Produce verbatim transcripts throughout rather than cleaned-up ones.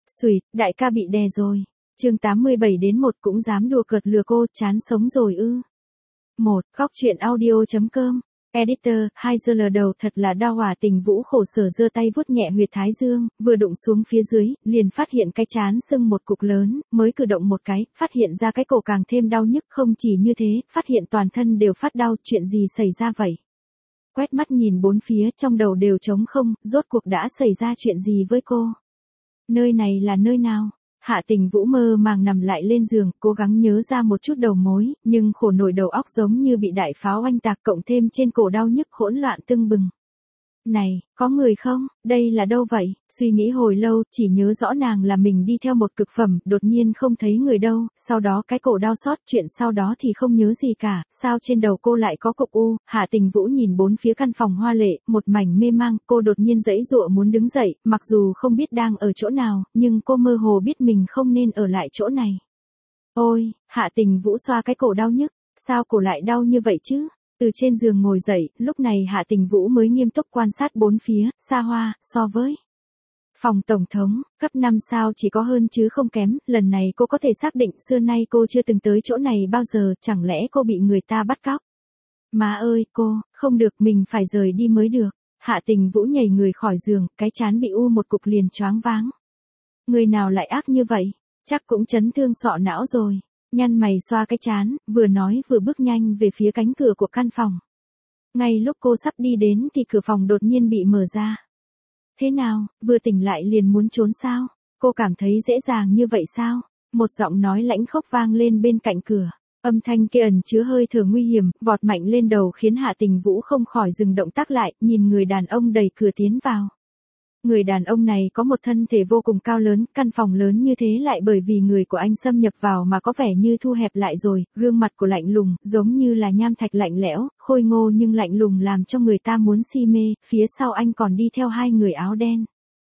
Xùi, đại ca bị đè rồi. Chương tám mươi bảy đến một cũng dám đùa cợt lừa cô, chán sống rồi ư. một. Góc truyện audio.com. Editor, hai giờ lờ đầu thật là đau hỏa. Tình Vũ khổ sở giơ tay vuốt nhẹ huyệt thái dương, vừa đụng xuống phía dưới, liền phát hiện cái trán sưng một cục lớn, mới cử động một cái, phát hiện ra cái cổ càng thêm đau nhức, không chỉ như thế, phát hiện toàn thân đều phát đau, chuyện gì xảy ra vậy? Quét mắt nhìn bốn phía, trong đầu đều trống không, rốt cuộc đã xảy ra chuyện gì với cô? Nơi này là nơi nào? Hạ Tình Vũ mơ màng nằm lại lên giường, cố gắng nhớ ra một chút đầu mối, nhưng khổ nổi đầu óc giống như bị đại pháo oanh tạc, cộng thêm trên cổ đau nhức hỗn loạn tưng bừng. Này, có người không? Đây là đâu vậy? Suy nghĩ hồi lâu, chỉ nhớ rõ nàng là mình đi theo một cực phẩm, đột nhiên không thấy người đâu, sau đó cái cổ đau xót, chuyện sau đó thì không nhớ gì cả, sao trên đầu cô lại có cục u? Hạ Tình Vũ nhìn bốn phía căn phòng hoa lệ, một mảnh mê mang, cô đột nhiên giãy giụa muốn đứng dậy, mặc dù không biết đang ở chỗ nào, nhưng cô mơ hồ biết mình không nên ở lại chỗ này. Ôi, Hạ Tình Vũ xoa cái cổ đau nhức, sao cổ lại đau như vậy chứ? Từ trên giường ngồi dậy, lúc này Hạ Tình Vũ mới nghiêm túc quan sát bốn phía, xa hoa, so với phòng tổng thống, cấp năm sao chỉ có hơn chứ không kém, lần này cô có thể xác định xưa nay cô chưa từng tới chỗ này bao giờ, chẳng lẽ cô bị người ta bắt cóc? Má ơi, cô, không được, mình phải rời đi mới được. Hạ Tình Vũ nhảy người khỏi giường, cái trán bị u một cục liền choáng váng. Người nào lại ác như vậy? Chắc cũng chấn thương sọ não rồi. Nhăn mày xoa cái trán, vừa nói vừa bước nhanh về phía cánh cửa của căn phòng. Ngay lúc cô sắp đi đến thì cửa phòng đột nhiên bị mở ra. Thế nào, vừa tỉnh lại liền muốn trốn sao? Cô cảm thấy dễ dàng như vậy sao? Một giọng nói lãnh khốc vang lên bên cạnh cửa. Âm thanh kia ẩn chứa hơi thở nguy hiểm, vọt mạnh lên đầu khiến Hạ Tình Vũ không khỏi dừng động tác lại, nhìn người đàn ông đẩy cửa tiến vào. Người đàn ông này có một thân thể vô cùng cao lớn, căn phòng lớn như thế lại bởi vì người của anh xâm nhập vào mà có vẻ như thu hẹp lại rồi, gương mặt của lạnh lùng, giống như là nham thạch lạnh lẽo, khôi ngô nhưng lạnh lùng làm cho người ta muốn si mê, phía sau anh còn đi theo hai người áo đen.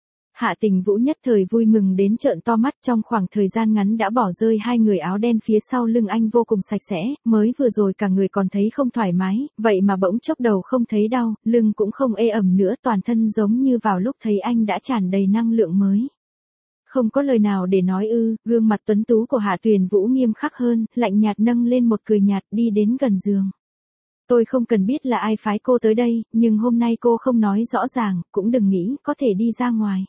Hạ Tình Vũ nhất thời vui mừng đến trợn to mắt, trong khoảng thời gian ngắn đã bỏ rơi hai người áo đen phía sau lưng anh vô cùng sạch sẽ, mới vừa rồi cả người còn thấy không thoải mái, vậy mà bỗng chốc đầu không thấy đau, lưng cũng không ê ẩm nữa, toàn thân giống như vào lúc thấy anh đã tràn đầy năng lượng mới. Không có lời nào để nói ư, gương mặt tuấn tú của Hạ Tuyền Vũ nghiêm khắc hơn, lạnh nhạt nâng lên một cười nhạt đi đến gần giường. Tôi không cần biết là ai phái cô tới đây, nhưng hôm nay cô không nói rõ ràng, cũng đừng nghĩ có thể đi ra ngoài.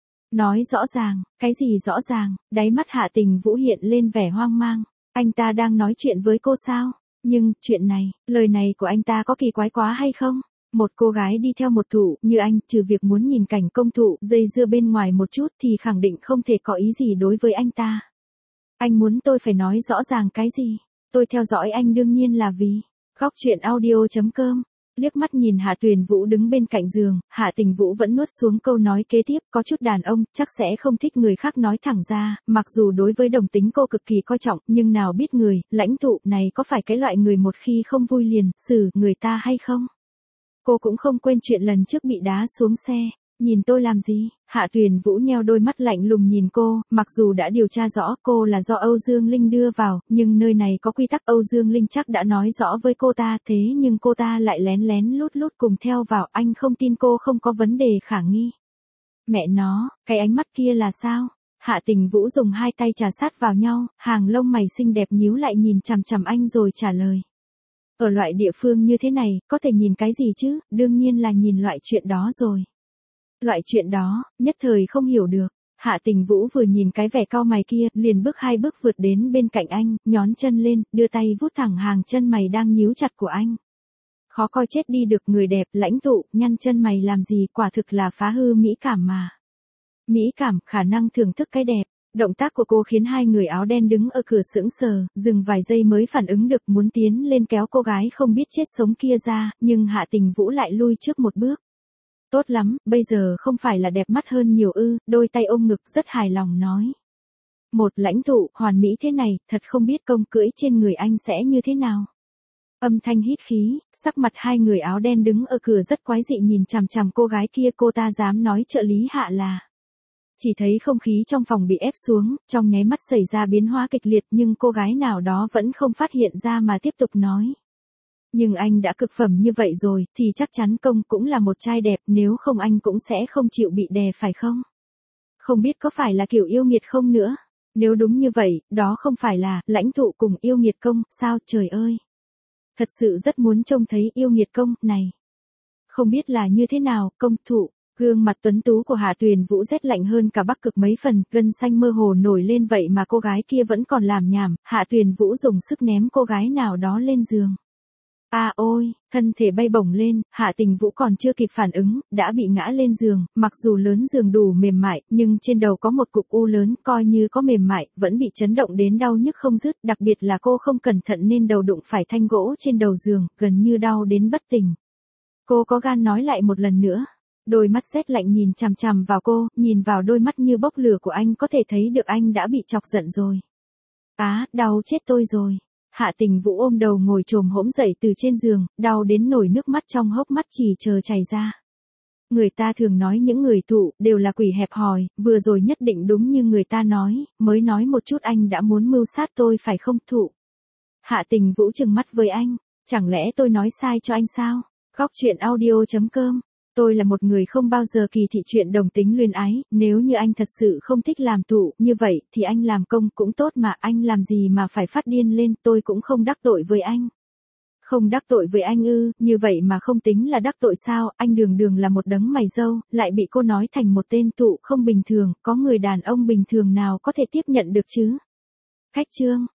Nói rõ ràng, cái gì rõ ràng? Đáy mắt Hạ Tình Vũ hiện lên vẻ hoang mang. Anh ta đang nói chuyện với cô sao? Nhưng, chuyện này, lời này của anh ta có kỳ quái quá hay không? Một cô gái đi theo một thủ như anh, trừ việc muốn nhìn cảnh công thụ dây dưa bên ngoài một chút thì khẳng định không thể có ý gì đối với anh ta. Anh muốn tôi phải nói rõ ràng cái gì? Tôi theo dõi anh đương nhiên là vì góc truyện audio.com. Liếc mắt nhìn Hạ Tuyền Vũ đứng bên cạnh giường, Hạ Tình Vũ vẫn nuốt xuống câu nói kế tiếp, có chút đàn ông, chắc sẽ không thích người khác nói thẳng ra, mặc dù đối với đồng tính cô cực kỳ coi trọng, nhưng nào biết người, lãnh tụ này có phải cái loại người một khi không vui liền, xử người ta hay không? Cô cũng không quên chuyện lần trước bị đá xuống xe. Nhìn tôi làm gì? Hạ Tuyền Vũ nheo đôi mắt lạnh lùng nhìn cô, mặc dù đã điều tra rõ cô là do Âu Dương Linh đưa vào, nhưng nơi này có quy tắc Âu Dương Linh chắc đã nói rõ với cô ta, thế nhưng cô ta lại lén lén lút lút cùng theo vào, anh không tin cô không có vấn đề khả nghi. Mẹ nó, cái ánh mắt kia là sao? Hạ Tình Vũ dùng hai tay trà sát vào nhau, hàng lông mày xinh đẹp nhíu lại nhìn chằm chằm anh rồi trả lời. Ở loại địa phương như thế này, có thể nhìn cái gì chứ, đương nhiên là nhìn loại chuyện đó rồi. Loại chuyện đó, nhất thời không hiểu được. Hạ Tình Vũ vừa nhìn cái vẻ cau mày kia, liền bước hai bước vượt đến bên cạnh anh, nhón chân lên, đưa tay vuốt thẳng hàng chân mày đang nhíu chặt của anh. Khó coi chết đi được, người đẹp, lãnh tụ, nhăn chân mày làm gì, quả thực là phá hư mỹ cảm mà. Mỹ cảm, khả năng thưởng thức cái đẹp. Động tác của cô khiến hai người áo đen đứng ở cửa sững sờ, dừng vài giây mới phản ứng được, muốn tiến lên kéo cô gái không biết chết sống kia ra, nhưng Hạ Tình Vũ lại lui trước một bước. Tốt lắm, bây giờ không phải là đẹp mắt hơn nhiều ư, đôi tay ôm ngực rất hài lòng nói. Một lãnh tụ, hoàn mỹ thế này, thật không biết công cưỡi trên người anh sẽ như thế nào. Âm thanh hít khí, sắc mặt hai người áo đen đứng ở cửa rất quái dị nhìn chằm chằm cô gái kia, cô ta dám nói trợ lý Hạ là. Chỉ thấy không khí trong phòng bị ép xuống, trong nháy mắt xảy ra biến hóa kịch liệt, nhưng cô gái nào đó vẫn không phát hiện ra mà tiếp tục nói. Nhưng anh đã cực phẩm như vậy rồi, thì chắc chắn công cũng là một trai đẹp, nếu không anh cũng sẽ không chịu bị đè phải không? Không biết có phải là kiểu yêu nghiệt không nữa? Nếu đúng như vậy, đó không phải là lãnh tụ cùng yêu nghiệt công, sao trời ơi. Thật sự rất muốn trông thấy yêu nghiệt công này. Không biết là như thế nào, công thụ. Gương mặt tuấn tú của Hạ Tuyền Vũ rét lạnh hơn cả Bắc Cực mấy phần, gân xanh mơ hồ nổi lên vậy mà cô gái kia vẫn còn làm nhảm, Hạ Tuyền Vũ dùng sức ném cô gái nào đó lên giường. À ôi, thân thể bay bổng lên, Hạ Tình Vũ còn chưa kịp phản ứng, đã bị ngã lên giường, mặc dù lớn giường đủ mềm mại, nhưng trên đầu có một cục u lớn, coi như có mềm mại, vẫn bị chấn động đến đau nhức không dứt, đặc biệt là cô không cẩn thận nên đầu đụng phải thanh gỗ trên đầu giường, gần như đau đến bất tỉnh. Cô có gan nói lại một lần nữa. Đôi mắt rét lạnh nhìn chằm chằm vào cô, nhìn vào đôi mắt như bốc lửa của anh có thể thấy được anh đã bị chọc giận rồi. Á, đau chết tôi rồi. Hạ Tình Vũ ôm đầu ngồi chồm hổm dậy từ trên giường, đau đến nổi nước mắt trong hốc mắt chỉ chờ chảy ra. Người ta thường nói những người thụ đều là quỷ hẹp hòi, vừa rồi nhất định đúng như người ta nói, mới nói một chút anh đã muốn mưu sát tôi phải không thụ. Hạ Tình Vũ trừng mắt với anh, chẳng lẽ tôi nói sai cho anh sao? Góc truyện audio chấm com. Tôi là một người không bao giờ kỳ thị chuyện đồng tính luyến ái, nếu như anh thật sự không thích làm thụ, như vậy thì anh làm công cũng tốt mà, anh làm gì mà phải phát điên lên, tôi cũng không đắc tội với anh. Không đắc tội với anh ư, như vậy mà không tính là đắc tội sao, anh đường đường là một đấng mày râu, lại bị cô nói thành một tên thụ không bình thường, có người đàn ông bình thường nào có thể tiếp nhận được chứ? Khách chương.